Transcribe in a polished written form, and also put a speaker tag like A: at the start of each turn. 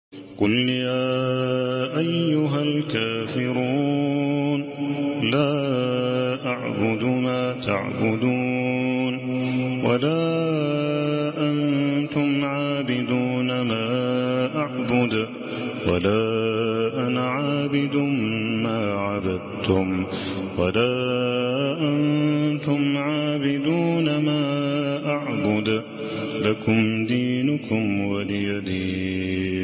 A: قل يا أيها الكافرون لا أعبد ما تعبدون ولا أنتم عابدون ما أعبد ولا أنا عابد ما عبدتم ولا أنتم عابدون ما أعبد لكم دينكم ولي دين.